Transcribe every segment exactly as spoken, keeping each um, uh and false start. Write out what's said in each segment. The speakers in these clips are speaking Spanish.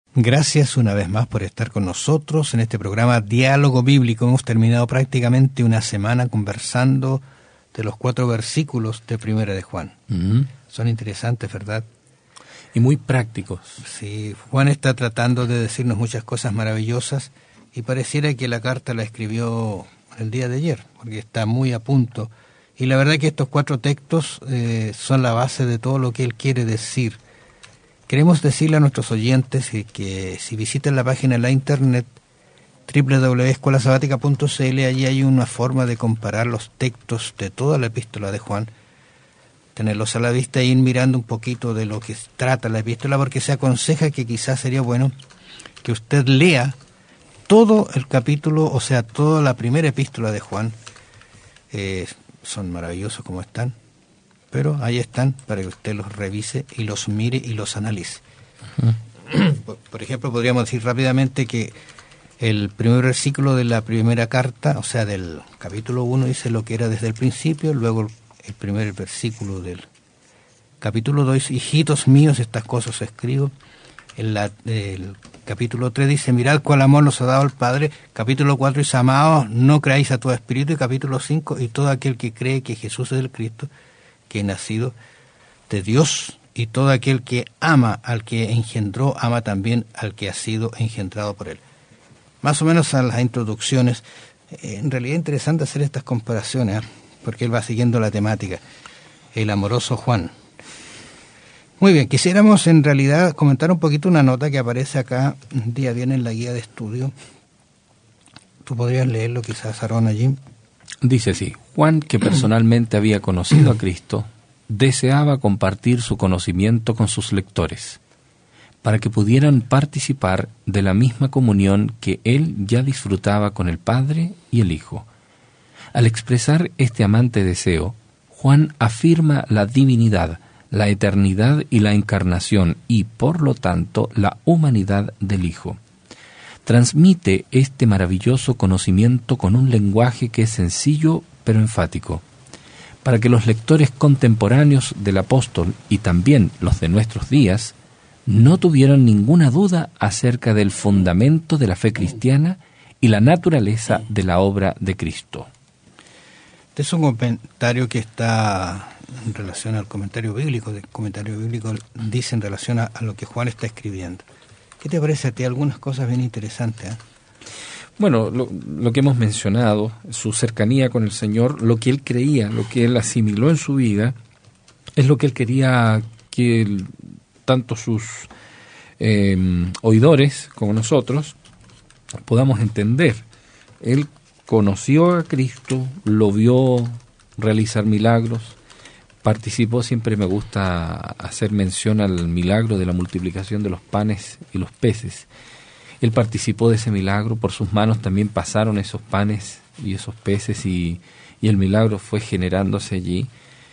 Gracias una vez más por estar con nosotros en este programa Diálogo Bíblico. Hemos terminado prácticamente una semana conversando de los cuatro versículos de Primera de Juan. Uh-huh. Son interesantes, ¿verdad? Y muy prácticos. Sí, Juan está tratando de decirnos muchas cosas maravillosas y pareciera que la carta la escribió el día de ayer, porque está muy a punto. Y la verdad que estos cuatro textos eh, son la base de todo lo que él quiere decir. Queremos decirle a nuestros oyentes que, que si visitan la página de la internet doble u doble u doble u punto escuela sabática punto c l, allí hay una forma de comparar los textos de toda la epístola de Juan, tenerlos a la vista e ir mirando un poquito de lo que trata la epístola, porque se aconseja que quizás sería bueno que usted lea todo el capítulo, o sea, toda la primera epístola de Juan. Eh, son maravillosos como están, pero ahí están para que usted los revise y los mire y los analice. Uh-huh. por, por ejemplo, podríamos decir rápidamente que el primer versículo de la primera carta, o sea, del capítulo uno, dice lo que era desde el principio. Luego el primer versículo del capítulo dos, hijitos míos, estas cosas os escribo. En la, el capítulo tres dice, mirad cuál amor nos ha dado el Padre. Capítulo cuatro dice, amados, no creáis a todo espíritu. Y capítulo cinco, y todo aquel que cree que Jesús es el Cristo, que ha nacido de Dios, y todo aquel que ama al que engendró, ama también al que ha sido engendrado por él. Más o menos a las introducciones. Eh, en realidad es interesante hacer estas comparaciones, ¿eh? Porque él va siguiendo la temática. El amoroso Juan. Muy bien, quisiéramos en realidad comentar un poquito una nota que aparece acá, un día viene en la guía de estudio. ¿Tú podrías leerlo quizás, Aarón, allí? Dice así: Juan, que personalmente había conocido a Cristo, deseaba compartir su conocimiento con sus lectores, para que pudieran participar de la misma comunión que él ya disfrutaba con el Padre y el Hijo. Al expresar este amante deseo, Juan afirma la divinidad, la eternidad y la encarnación, y por lo tanto la humanidad del Hijo. Transmite este maravilloso conocimiento con un lenguaje que es sencillo pero enfático, para que los lectores contemporáneos del apóstol y también los de nuestros días no tuvieran ninguna duda acerca del fundamento de la fe cristiana y la naturaleza de la obra de Cristo. Este es un comentario que está en relación al comentario bíblico. El comentario bíblico dice en relación a, a lo que Juan está escribiendo. ¿Qué te parece a ti? Algunas cosas bien interesantes, ¿eh? Bueno, lo, lo que hemos mencionado, su cercanía con el Señor, lo que él creía, lo que él asimiló en su vida, es lo que él quería que el, tanto sus eh, oidores como nosotros podamos entender. Él conoció a Cristo, lo vio realizar milagros, participó, siempre me gusta hacer mención al milagro de la multiplicación de los panes y los peces. Él participó de ese milagro, por sus manos también pasaron esos panes y esos peces y, y el milagro fue generándose allí.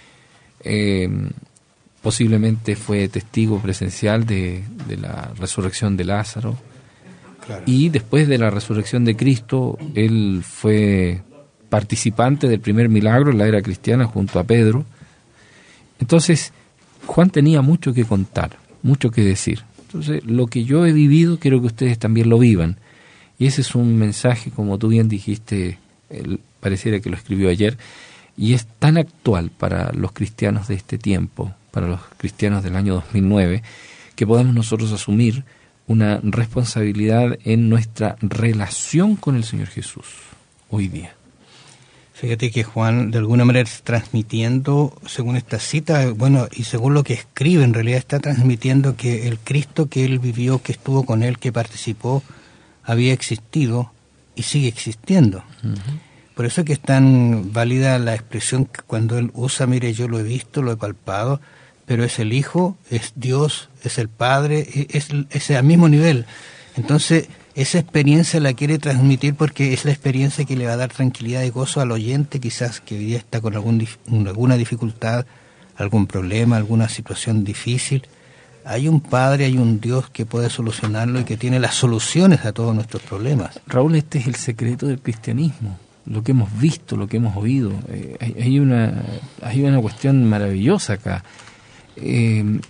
Eh, posiblemente fue testigo presencial de, de la resurrección de Lázaro. Claro. Y después de la resurrección de Cristo, él fue participante del primer milagro en la era cristiana junto a Pedro. Entonces, Juan tenía mucho que contar, mucho que decir. Entonces, lo que yo he vivido, quiero que ustedes también lo vivan. Y ese es un mensaje, como tú bien dijiste, él pareciera que lo escribió ayer, y es tan actual para los cristianos de este tiempo, para los cristianos del año dos mil nueve, que podamos nosotros asumir una responsabilidad en nuestra relación con el Señor Jesús hoy día. Fíjate que Juan, de alguna manera, está transmitiendo, según esta cita, bueno, y según lo que escribe, en realidad está transmitiendo que el Cristo que él vivió, que estuvo con él, que participó, había existido y sigue existiendo. Uh-huh. Por eso es que es tan válida la expresión que cuando él usa, mire, yo lo he visto, lo he palpado, pero es el Hijo, es Dios, es el Padre, es, es al mismo nivel. Entonces, esa experiencia la quiere transmitir porque es la experiencia que le va a dar tranquilidad y gozo al oyente, quizás que hoy día está con algún, alguna dificultad, algún problema, alguna situación difícil. Hay un Padre, hay un Dios que puede solucionarlo y que tiene las soluciones a todos nuestros problemas. Raúl, este es el secreto del cristianismo, lo que hemos visto, lo que hemos oído. Eh, hay, hay, una, hay una cuestión maravillosa acá. Eh,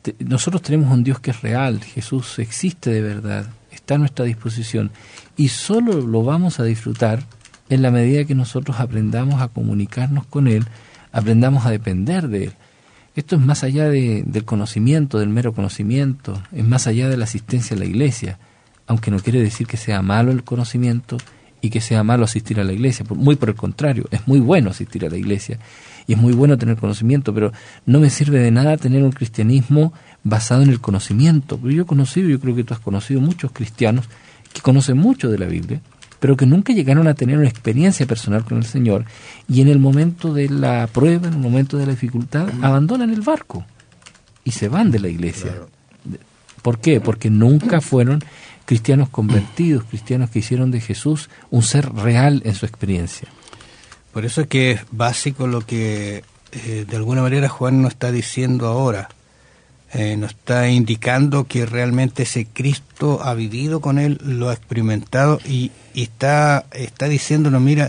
te, nosotros tenemos un Dios que es real, Jesús existe de verdad, está a nuestra disposición, y solo lo vamos a disfrutar en la medida que nosotros aprendamos a comunicarnos con Él, aprendamos a depender de Él. Esto es más allá de, del conocimiento, del mero conocimiento, es más allá de la asistencia a la iglesia, aunque no quiere decir que sea malo el conocimiento y que sea malo asistir a la iglesia, muy por el contrario, es muy bueno asistir a la iglesia y es muy bueno tener conocimiento, pero no me sirve de nada tener un cristianismo basado en el conocimiento. Yo he conocido, yo creo que tú has conocido muchos cristianos que conocen mucho de la Biblia, pero que nunca llegaron a tener una experiencia personal con el Señor, y en el momento de la prueba, en el momento de la dificultad, abandonan el barco y se van de la iglesia. Claro. ¿Por qué? Porque nunca fueron cristianos convertidos, cristianos que hicieron de Jesús un ser real en su experiencia. Por eso es que es básico lo que eh, de alguna manera Juan nos está diciendo ahora. Eh, nos está indicando que realmente ese Cristo ha vivido con Él, lo ha experimentado y, y está, está diciéndonos, mira,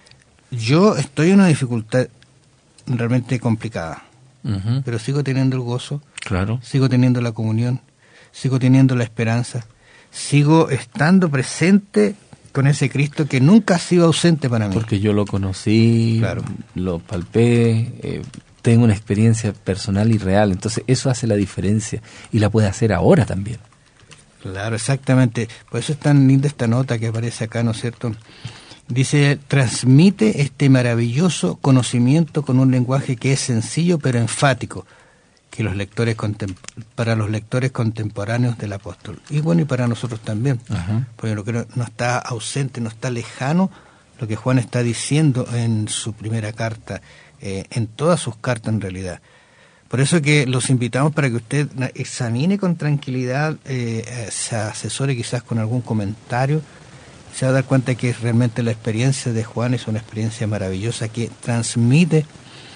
yo estoy en una dificultad realmente complicada, uh-huh. pero sigo teniendo el gozo, claro. sigo teniendo la comunión, sigo teniendo la esperanza, sigo estando presente con ese Cristo que nunca ha sido ausente para mí. Porque yo lo conocí, claro. lo palpé, eh, tengo una experiencia personal y real, entonces eso hace la diferencia y la puede hacer ahora también. Claro, exactamente. Por eso es tan linda esta nota que aparece acá, ¿no es cierto? Dice, transmite este maravilloso conocimiento con un lenguaje que es sencillo pero enfático, que los lectores contem- para los lectores contemporáneos del apóstol. Y bueno, y para nosotros también, uh-huh. porque lo que no, no está ausente, no está lejano lo que Juan está diciendo en su primera carta, eh, en todas sus cartas en realidad. Por eso que los invitamos para que usted examine con tranquilidad, eh, se asesore quizás con algún comentario, se va a dar cuenta que realmente la experiencia de Juan es una experiencia maravillosa que transmite,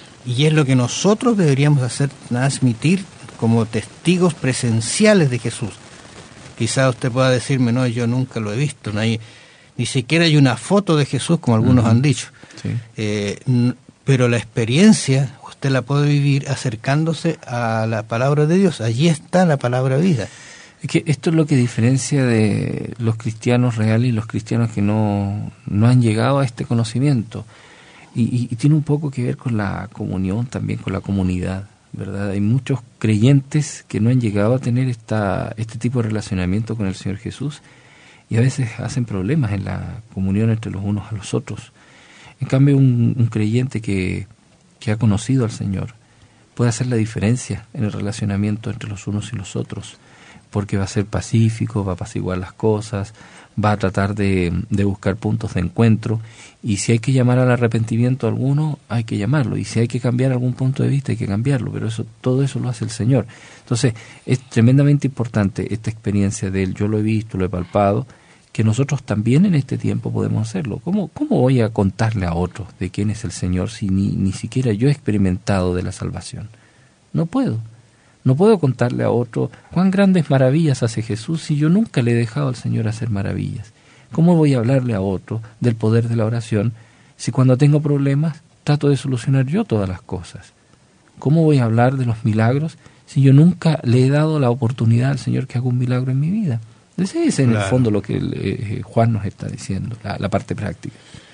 y es lo que nosotros deberíamos hacer, transmitir como testigos presenciales de Jesús. Quizás usted pueda decirme, no, yo nunca lo he visto, no hay, ni siquiera hay una foto de Jesús, como algunos uh-huh. han dicho. Sí. Eh, n- pero la experiencia usted la puede vivir acercándose a la palabra de Dios. Allí está la palabra vida. Es que esto es lo que diferencia de los cristianos reales y los cristianos que no, no han llegado a este conocimiento. Y, y, y tiene un poco que ver con la comunión también, con la comunidad, ¿verdad? Hay muchos creyentes que no han llegado a tener esta, este tipo de relacionamiento con el Señor Jesús y a veces hacen problemas en la comunión entre los unos a los otros. En cambio, un, un creyente que, que ha conocido al Señor puede hacer la diferencia en el relacionamiento entre los unos y los otros, porque va a ser pacífico, va a apaciguar las cosas, va a tratar de, de buscar puntos de encuentro, y si hay que llamar al arrepentimiento a alguno, hay que llamarlo, y si hay que cambiar algún punto de vista, hay que cambiarlo, pero eso todo eso lo hace el Señor. Entonces, es tremendamente importante esta experiencia de Él, yo lo he visto, lo he palpado, que nosotros también en este tiempo podemos hacerlo. ¿Cómo, cómo voy a contarle a otros de quién es el Señor si ni, ni siquiera yo he experimentado de la salvación? No puedo. No puedo contarle a otro cuán grandes maravillas hace Jesús si yo nunca le he dejado al Señor hacer maravillas. ¿Cómo voy a hablarle a otro del poder de la oración si cuando tengo problemas trato de solucionar yo todas las cosas? ¿Cómo voy a hablar de los milagros si yo nunca le he dado la oportunidad al Señor que haga un milagro en mi vida? Ese es en claro. el fondo lo que eh, Juan nos está diciendo, la, la parte práctica.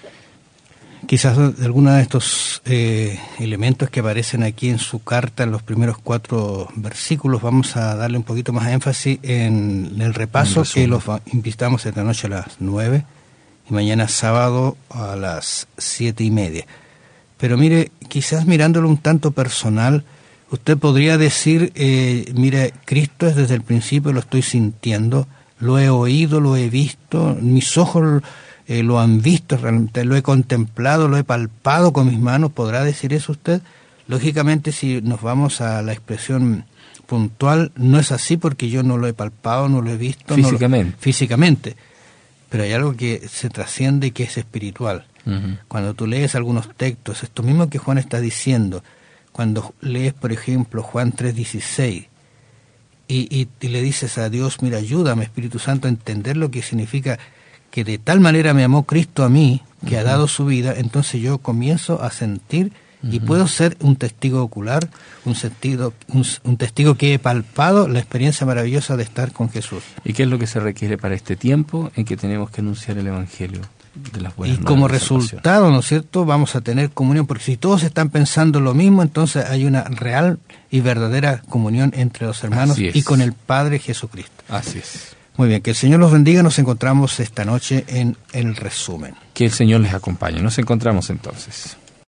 Quizás de algunos de estos eh, elementos que aparecen aquí en su carta, en los primeros cuatro versículos, vamos a darle un poquito más énfasis en el repaso que los invitamos esta noche a las nueve y mañana sábado a las siete y media. Pero mire, quizás mirándolo un tanto personal, usted podría decir, eh, mire, Cristo es desde el principio, lo estoy sintiendo, lo he oído, lo he visto, mis ojos eh, lo han visto, realmente lo he contemplado, lo he palpado con mis manos. ¿Podrá decir eso usted? Lógicamente, si nos vamos a la expresión puntual, no es así porque yo no lo he palpado, no lo he visto. Físicamente. No lo, físicamente. Pero hay algo que se trasciende y que es espiritual. Uh-huh. Cuando tú lees algunos textos, esto mismo que Juan está diciendo, cuando lees, por ejemplo, Juan tres dieciséis, Y, y, y le dices a Dios, mira, ayúdame, Espíritu Santo, a entender lo que significa que de tal manera me amó Cristo a mí, que uh-huh. ha dado su vida, entonces yo comienzo a sentir Uh-huh. Y puedo ser un testigo ocular, un, sentido, un, un testigo que he palpado la experiencia maravillosa de estar con Jesús. ¿Y qué es lo que se requiere para este tiempo en que tenemos que anunciar el Evangelio de las buenas nuevas? Y como de resultado, ¿no es cierto?, vamos a tener comunión, porque si todos están pensando lo mismo, entonces hay una real y verdadera comunión entre los hermanos y con el Padre Jesucristo. Así es. Muy bien, que el Señor los bendiga. Nos encontramos esta noche en El Resumen. Que el Señor les acompañe. Nos encontramos entonces.